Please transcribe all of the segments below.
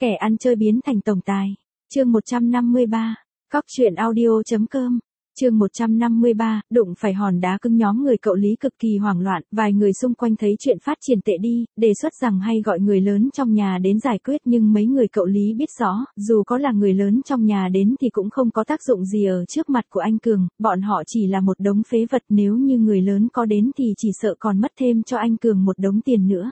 Kẻ ăn chơi biến thành tổng tài. Chương 153. Cóc truyện audio.com. Chương 153, đụng phải hòn đá cứng. Nhóm người cậu Lý cực kỳ hoảng loạn, vài người xung quanh thấy chuyện phát triển tệ đi, đề xuất rằng hay gọi người lớn trong nhà đến giải quyết, nhưng mấy người cậu Lý biết rõ, dù có là người lớn trong nhà đến thì cũng không có tác dụng gì ở trước mặt của anh Cường, bọn họ chỉ là một đống phế vật, nếu như người lớn có đến thì chỉ sợ còn mất thêm cho anh Cường một đống tiền nữa.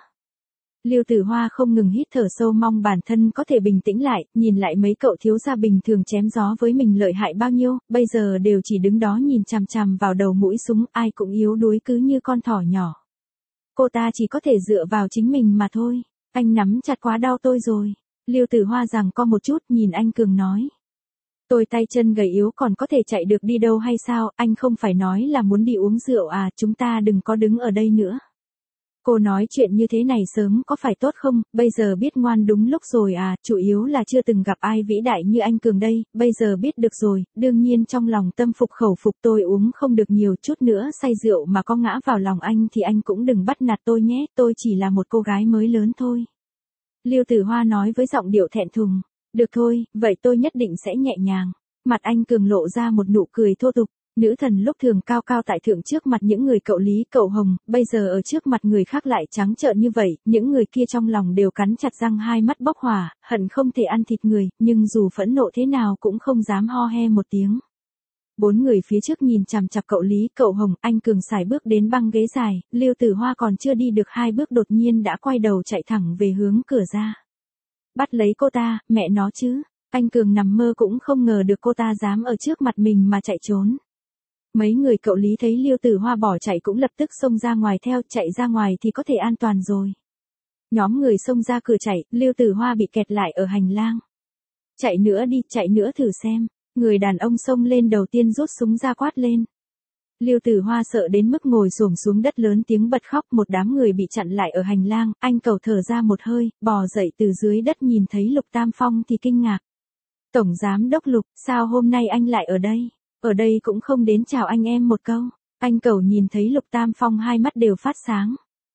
Lưu Tử Hoa không ngừng hít thở sâu, mong bản thân có thể bình tĩnh lại, nhìn lại mấy cậu thiếu gia bình thường chém gió với mình lợi hại bao nhiêu, bây giờ đều chỉ đứng đó nhìn chằm chằm vào đầu mũi súng, ai cũng yếu đuối cứ như con thỏ nhỏ. Cô ta chỉ có thể dựa vào chính mình mà thôi. Anh nắm chặt quá, đau tôi rồi. Lưu Tử Hoa giằng co một chút, nhìn anh Cường nói. Tôi tay chân gầy yếu còn có thể chạy được đi đâu hay sao, anh không phải nói là muốn đi uống rượu à, chúng ta đừng có đứng ở đây nữa. Cô nói chuyện như thế này sớm có phải tốt không, bây giờ biết ngoan đúng lúc rồi à, chủ yếu là chưa từng gặp ai vĩ đại như anh Cường đây, bây giờ biết được rồi, đương nhiên trong lòng tâm phục khẩu phục. Tôi uống không được nhiều, chút nữa say rượu mà có ngã vào lòng anh thì anh cũng đừng bắt nạt tôi nhé, tôi chỉ là một cô gái mới lớn thôi. Lưu Tử Hoa nói với giọng điệu thẹn thùng. Được thôi, vậy tôi nhất định sẽ nhẹ nhàng. Mặt anh Cường lộ ra một nụ cười thô tục. Nữ thần lúc thường cao cao tại thượng trước mặt những người cậu Lý cậu Hồng, bây giờ ở trước mặt người khác lại trắng trợn như vậy, những người kia trong lòng đều cắn chặt răng, hai mắt bốc hỏa, hận không thể ăn thịt người, nhưng dù phẫn nộ thế nào cũng không dám ho he một tiếng. Bốn người phía trước nhìn chằm chằm cậu Lý cậu Hồng, anh Cường sải bước đến băng ghế dài, Lưu Tử Hoa còn chưa đi được hai bước đột nhiên đã quay đầu chạy thẳng về hướng cửa ra. Bắt lấy cô ta, mẹ nó chứ, anh Cường nằm mơ cũng không ngờ được cô ta dám ở trước mặt mình mà chạy trốn. Mấy người cậu Lý thấy Lưu Tử Hoa bỏ chạy cũng lập tức xông ra ngoài theo, chạy ra ngoài thì có thể an toàn rồi. Nhóm người xông ra cửa chạy, Lưu Tử Hoa bị kẹt lại ở hành lang. Chạy nữa đi, chạy nữa thử xem. Người đàn ông xông lên đầu tiên rút súng ra quát lên. Lưu Tử Hoa sợ đến mức ngồi xổm xuống đất lớn tiếng bật khóc, một đám người bị chặn lại ở hành lang, anh cầu thở ra một hơi, bò dậy từ dưới đất nhìn thấy Lục Tam Phong thì kinh ngạc. Tổng giám đốc Lục, sao hôm nay anh lại ở đây? Ở đây cũng không đến chào anh em một câu. Anh Cẩu nhìn thấy Lục Tam Phong hai mắt đều phát sáng.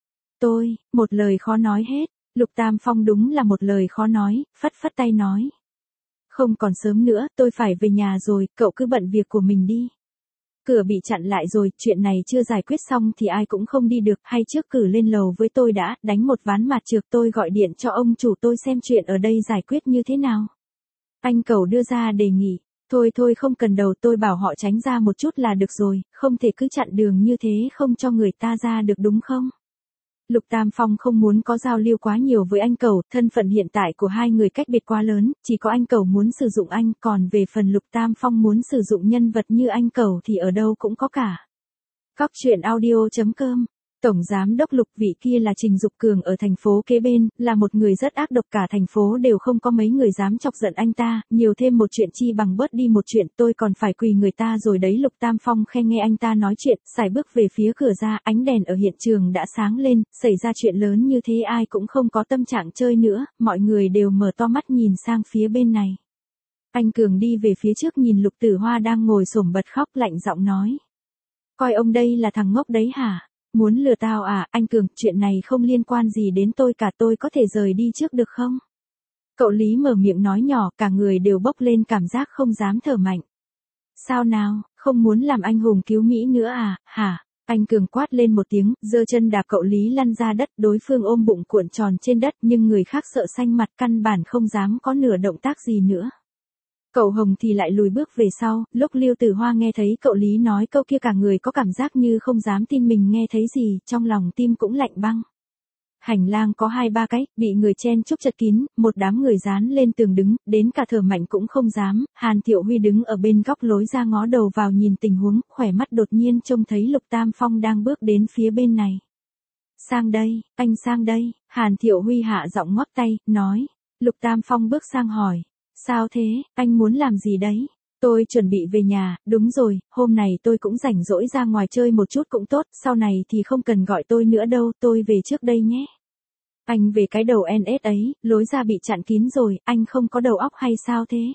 Tôi, một lời khó nói hết. Lục Tam Phong đúng là một lời khó nói, phất phất tay nói. Không còn sớm nữa, tôi phải về nhà rồi, cậu cứ bận việc của mình đi. Cửa bị chặn lại rồi, chuyện này chưa giải quyết xong thì ai cũng không đi được, hay trước cử lên lầu với tôi đã, đánh một ván mặt trược, tôi gọi điện cho ông chủ tôi xem chuyện ở đây giải quyết như thế nào. Anh Cẩu đưa ra đề nghị. Thôi không cần đâu, tôi bảo họ tránh ra một chút là được rồi, không thể cứ chặn đường như thế không cho người ta ra được đúng không? Lục Tam Phong không muốn có giao lưu quá nhiều với anh Cẩu, thân phận hiện tại của hai người cách biệt quá lớn, chỉ có anh Cẩu muốn sử dụng anh, còn về phần Lục Tam Phong muốn sử dụng nhân vật như anh Cẩu thì ở đâu cũng có cả. Cóc truyện audio.com. Tổng giám đốc Lục, vị kia là Trình Dục Cường ở thành phố kế bên, là một người rất ác độc, cả thành phố đều không có mấy người dám chọc giận anh ta, nhiều thêm một chuyện chi bằng bớt đi một chuyện, tôi còn phải quỳ người ta rồi đấy. Lục Tam Phong khen nghe anh ta nói chuyện, sải bước về phía cửa ra, ánh đèn ở hiện trường đã sáng lên, xảy ra chuyện lớn như thế ai cũng không có tâm trạng chơi nữa, mọi người đều mở to mắt nhìn sang phía bên này. Anh Cường đi về phía trước nhìn Lục Tử Hoa đang ngồi xổm bật khóc, lạnh giọng nói. Coi ông đây là thằng ngốc đấy hả? Muốn lừa tao à, anh Cường, chuyện này không liên quan gì đến tôi cả, tôi có thể rời đi trước được không? Cậu Lý mở miệng nói nhỏ, cả người đều bốc lên cảm giác không dám thở mạnh. Sao nào, không muốn làm anh hùng cứu Mỹ nữa à, hả? Anh Cường quát lên một tiếng, giơ chân đạp cậu Lý lăn ra đất, đối phương ôm bụng cuộn tròn trên đất, nhưng người khác sợ xanh mặt, căn bản không dám có nửa động tác gì nữa. Cậu Hồng thì lại lùi bước về sau, lúc Lưu Tử Hoa nghe thấy cậu Lý nói câu kia cả người có cảm giác như không dám tin mình nghe thấy gì, trong lòng tim cũng lạnh băng. Hành lang có 2-3 cái, bị người chen chúc chật kín, một đám người dán lên tường đứng, đến cả thở mạnh cũng không dám, Hàn Thiệu Huy đứng ở bên góc lối ra ngó đầu vào nhìn tình huống, khỏe mắt đột nhiên trông thấy Lục Tam Phong đang bước đến phía bên này. Sang đây, anh sang đây, Hàn Thiệu Huy hạ giọng ngoắc tay, nói. Lục Tam Phong bước sang hỏi. Sao thế, anh muốn làm gì đấy? Tôi chuẩn bị về nhà, đúng rồi, hôm này tôi cũng rảnh rỗi ra ngoài chơi một chút cũng tốt, sau này thì không cần gọi tôi nữa đâu, tôi về trước đây nhé. Anh về cái đầu NS ấy, lối ra bị chặn kín rồi, anh không có đầu óc hay sao thế?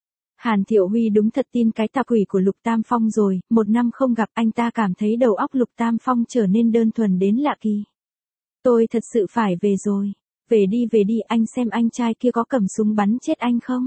Hàn Thiệu Huy đúng thật tin cái tà quỷ của Lục Tam Phong rồi, 1 năm không gặp anh ta cảm thấy đầu óc Lục Tam Phong trở nên đơn thuần đến lạ kỳ. Tôi thật sự phải về rồi. Về đi, anh xem anh trai kia có cầm súng bắn chết anh không?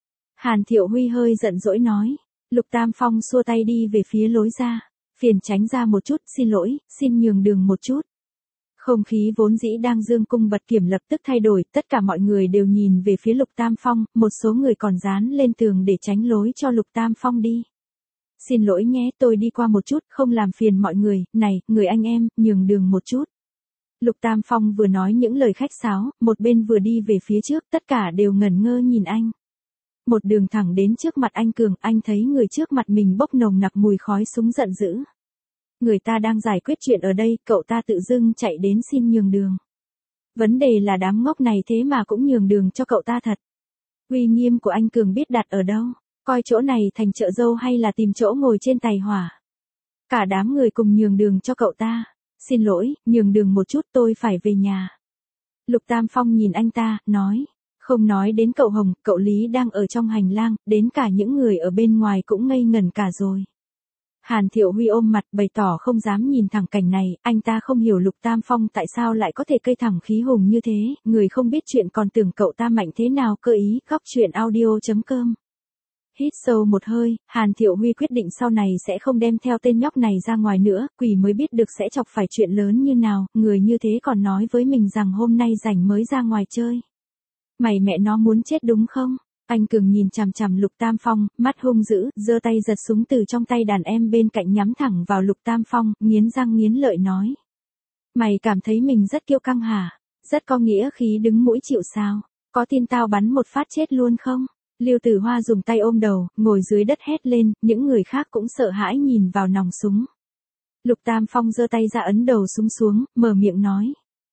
Hàn Thiệu Huy hơi giận dỗi nói. Lục Tam Phong xua tay đi về phía lối ra. Phiền tránh ra một chút, xin lỗi, xin nhường đường một chút. Không khí vốn dĩ đang dương cung bật kiểm lập tức thay đổi, tất cả mọi người đều nhìn về phía Lục Tam Phong, một số người còn dán lên tường để tránh lối cho Lục Tam Phong đi. Xin lỗi nhé, tôi đi qua một chút, không làm phiền mọi người, này, người anh em, nhường đường một chút. Lục Tam Phong vừa nói những lời khách sáo, một bên vừa đi về phía trước, tất cả đều ngẩn ngơ nhìn anh. Một đường thẳng đến trước mặt anh Cường, anh thấy người trước mặt mình bốc nồng nặc mùi khói súng giận dữ. Người ta đang giải quyết chuyện ở đây, cậu ta tự dưng chạy đến xin nhường đường. Vấn đề là đám ngốc này thế mà cũng nhường đường cho cậu ta thật. Uy nghiêm của anh Cường biết đặt ở đâu, coi chỗ này thành chợ dâu hay là tìm chỗ ngồi trên tài hỏa. Cả đám người cùng nhường đường cho cậu ta. Xin lỗi, nhường đường một chút, tôi phải về nhà. Lục Tam Phong nhìn anh ta, nói. Không nói đến cậu Hồng, cậu Lý đang ở trong hành lang, đến cả những người ở bên ngoài cũng ngây ngẩn cả rồi. Hàn Thiệu Huy ôm mặt bày tỏ không dám nhìn thẳng cảnh này, anh ta không hiểu Lục Tam Phong tại sao lại có thể cây thẳng khí hùng như thế, người không biết chuyện còn tưởng cậu ta mạnh thế nào cơ ý, góc chuyện audio.com. Hít sâu một hơi, Hàn Thiệu Huy quyết định sau này sẽ không đem theo tên nhóc này ra ngoài nữa, quỷ mới biết được sẽ chọc phải chuyện lớn như nào, người như thế còn nói với mình rằng hôm nay rảnh mới ra ngoài chơi. Mày mẹ nó muốn chết đúng không? Anh Cường nhìn chằm chằm Lục Tam Phong, mắt hung dữ, giơ tay giật súng từ trong tay đàn em bên cạnh nhắm thẳng vào Lục Tam Phong, nghiến răng nghiến lợi nói. Mày cảm thấy mình rất kiêu căng hả? Rất có nghĩa khí đứng mũi chịu sao? Có tin tao bắn một phát chết luôn không? Lưu Tử Hoa dùng tay ôm đầu, ngồi dưới đất hét lên, những người khác cũng sợ hãi nhìn vào nòng súng. Lục Tam Phong giơ tay ra ấn đầu súng xuống, mở miệng nói.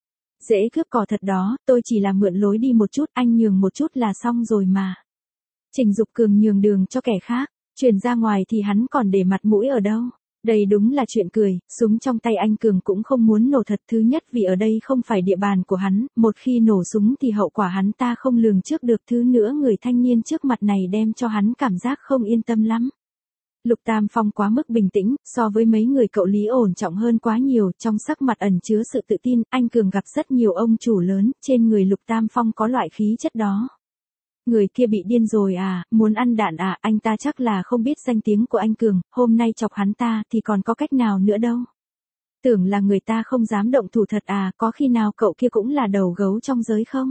Dễ cướp cò thật đó, tôi chỉ là mượn lối đi một chút, anh nhường một chút là xong rồi mà. Trình Dục Cường nhường đường cho kẻ khác, chuyển ra ngoài thì hắn còn để mặt mũi ở đâu. Đây đúng là chuyện cười, súng trong tay anh Cường cũng không muốn nổ thật, thứ nhất vì ở đây không phải địa bàn của hắn, một khi nổ súng thì hậu quả hắn ta không lường trước được, thứ nữa người thanh niên trước mặt này đem cho hắn cảm giác không yên tâm lắm. Lục Tam Phong quá mức bình tĩnh, so với mấy người cậu Lý ổn trọng hơn quá nhiều, trong sắc mặt ẩn chứa sự tự tin, anh Cường gặp rất nhiều ông chủ lớn, trên người Lục Tam Phong có loại khí chất đó. Người kia bị điên rồi à, muốn ăn đạn à, anh ta chắc là không biết danh tiếng của anh Cường, hôm nay chọc hắn ta thì còn có cách nào nữa đâu. Tưởng là người ta không dám động thủ thật à, có khi nào cậu kia cũng là đầu gấu trong giới không?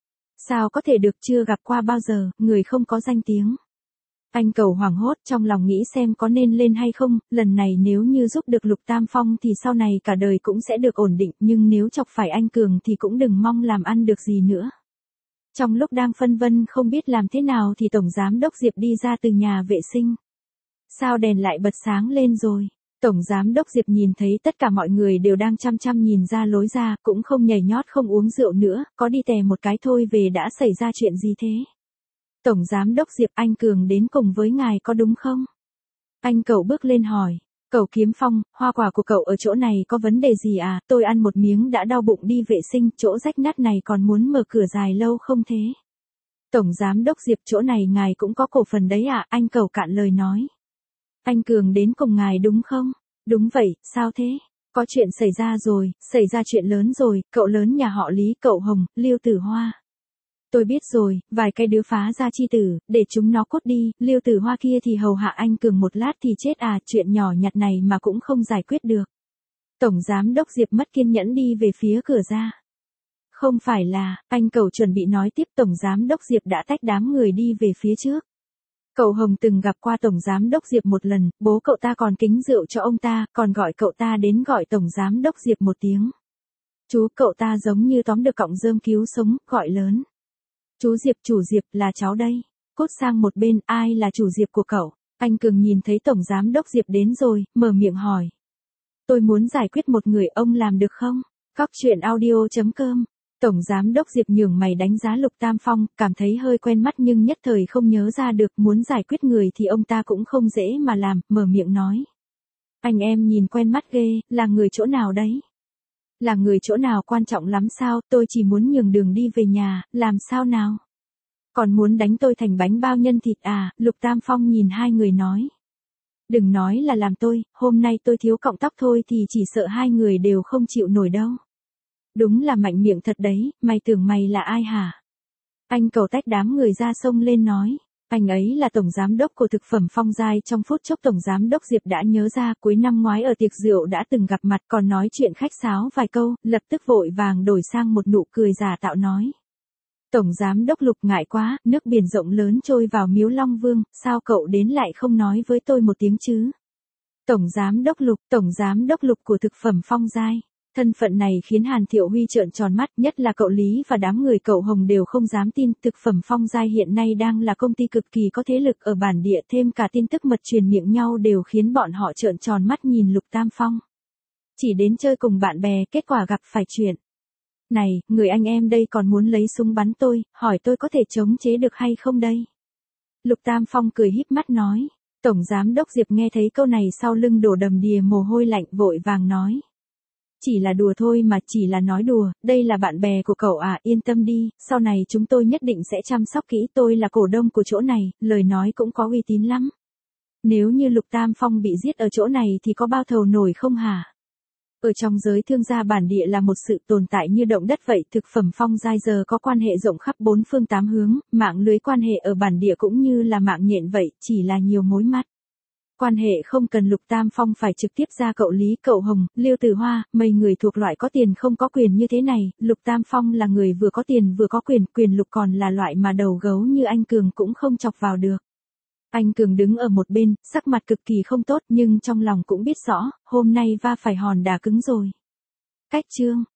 Sao có thể được, chưa gặp qua bao giờ, người không có danh tiếng. Anh Cầu hoảng hốt trong lòng nghĩ xem có nên lên hay không, lần này nếu như giúp được Lục Tam Phong thì sau này cả đời cũng sẽ được ổn định, nhưng nếu chọc phải anh Cường thì cũng đừng mong làm ăn được gì nữa. Trong lúc đang phân vân không biết làm thế nào thì Tổng Giám Đốc Diệp đi ra từ nhà vệ sinh. Sao đèn lại bật sáng lên rồi? Tổng Giám Đốc Diệp nhìn thấy tất cả mọi người đều đang chăm chăm nhìn ra lối ra, cũng không nhảy nhót không uống rượu nữa, có đi tè một cái thôi về đã xảy ra chuyện gì thế? Tổng Giám Đốc Diệp, anh Cường đến cùng với ngài có đúng không? Anh Cậu bước lên hỏi. Cậu Kiếm Phong, hoa quả của cậu ở chỗ này có vấn đề gì à? Tôi ăn một miếng đã đau bụng đi vệ sinh, chỗ rách nát này còn muốn mở cửa dài lâu không thế? Tổng Giám Đốc Diệp, chỗ này ngài cũng có cổ phần đấy à? Anh Cậu cạn lời nói. Anh Cường đến cùng ngài đúng không? Đúng vậy, sao thế? Có chuyện xảy ra rồi, xảy ra chuyện lớn rồi, cậu lớn nhà họ Lý, cậu Hồng, Lưu Tử Hoa. Tôi biết rồi, vài cái đứa phá ra chi tử, để chúng nó cút đi, Lưu Tử Hoa kia thì hầu hạ anh Cường một lát thì chết à, chuyện nhỏ nhặt này mà cũng không giải quyết được. Tổng Giám Đốc Diệp mất kiên nhẫn đi về phía cửa ra. Không phải là, anh Cầu chuẩn bị nói tiếp, Tổng Giám Đốc Diệp đã tách đám người đi về phía trước. Cậu Hồng từng gặp qua Tổng Giám Đốc Diệp một lần, bố cậu ta còn kính rượu cho ông ta, còn gọi cậu ta đến gọi Tổng Giám Đốc Diệp một tiếng. Chú, cậu ta giống như tóm được cọng rơm cứu sống, gọi lớn. Chú Diệp, chủ Diệp, là cháu đây. Cút sang một bên, ai là chủ Diệp của cậu? Anh Cường nhìn thấy Tổng Giám Đốc Diệp đến rồi, mở miệng hỏi. Tôi muốn giải quyết một người, ông làm được không? Góc chuyện audio.com. Tổng Giám Đốc Diệp nhướng mày đánh giá Lục Tam Phong, cảm thấy hơi quen mắt nhưng nhất thời không nhớ ra được, muốn giải quyết người thì ông ta cũng không dễ mà làm, mở miệng nói. Anh em nhìn quen mắt ghê, là người chỗ nào đấy? Là người chỗ nào quan trọng lắm sao, tôi chỉ muốn nhường đường đi về nhà, làm sao nào? Còn muốn đánh tôi thành bánh bao nhân thịt à? Lục Tam Phong nhìn hai người nói. Đừng nói là làm tôi, hôm nay tôi thiếu cọng tóc thôi thì chỉ sợ hai người đều không chịu nổi đâu. Đúng là mạnh miệng thật đấy, mày tưởng mày là ai hả? Anh Cầu tách đám người ra sông lên nói. Anh ấy là tổng giám đốc của thực phẩm Phong Giai. Trong phút chốc tổng giám đốc Diệp đã nhớ ra cuối năm ngoái ở tiệc rượu đã từng gặp mặt, còn nói chuyện khách sáo vài câu, lập tức vội vàng đổi sang một nụ cười giả tạo nói. Tổng giám đốc Lục, ngại quá, nước biển rộng lớn trôi vào miếu Long Vương, sao cậu đến lại không nói với tôi một tiếng chứ? Tổng giám đốc Lục của thực phẩm Phong Giai. Thân phận này khiến Hàn Thiệu Huy trợn tròn mắt, nhất là cậu Lý và đám người cậu Hồng đều không dám tin. Thực phẩm Phong Giai hiện nay đang là công ty cực kỳ có thế lực ở bản địa, thêm cả tin tức mật truyền miệng nhau đều khiến bọn họ trợn tròn mắt nhìn Lục Tam Phong. Chỉ đến chơi cùng bạn bè, kết quả gặp phải chuyện này, người anh em đây còn muốn lấy súng bắn tôi, hỏi tôi có thể chống chế được hay không đây? Lục Tam Phong cười híp mắt nói. Tổng giám đốc Diệp nghe thấy câu này sau lưng đổ đầm đìa mồ hôi lạnh, vội vàng nói. Chỉ là đùa thôi mà, chỉ là nói đùa, đây là bạn bè của cậu à, yên tâm đi, sau này chúng tôi nhất định sẽ chăm sóc kỹ, tôi là cổ đông của chỗ này, lời nói cũng có uy tín lắm. Nếu như Lục Tam Phong bị giết ở chỗ này thì có bao thầu nổi không hả? Ở trong giới thương gia bản địa là một sự tồn tại như động đất vậy, thực phẩm Phong Giai giờ có quan hệ rộng khắp bốn phương tám hướng, mạng lưới quan hệ ở bản địa cũng như là mạng nhện vậy, chỉ là nhiều mối mắt. Quan hệ không cần Lục Tam Phong phải trực tiếp ra cậu Lý, cậu Hồng, Lưu Tử Hoa, mấy người thuộc loại có tiền không có quyền như thế này, Lục Tam Phong là người vừa có tiền vừa có quyền, quyền Lục còn là loại mà đầu gấu như anh Cường cũng không chọc vào được. Anh Cường đứng ở một bên, sắc mặt cực kỳ không tốt nhưng trong lòng cũng biết rõ, hôm nay va phải hòn đá cứng rồi. Cách chương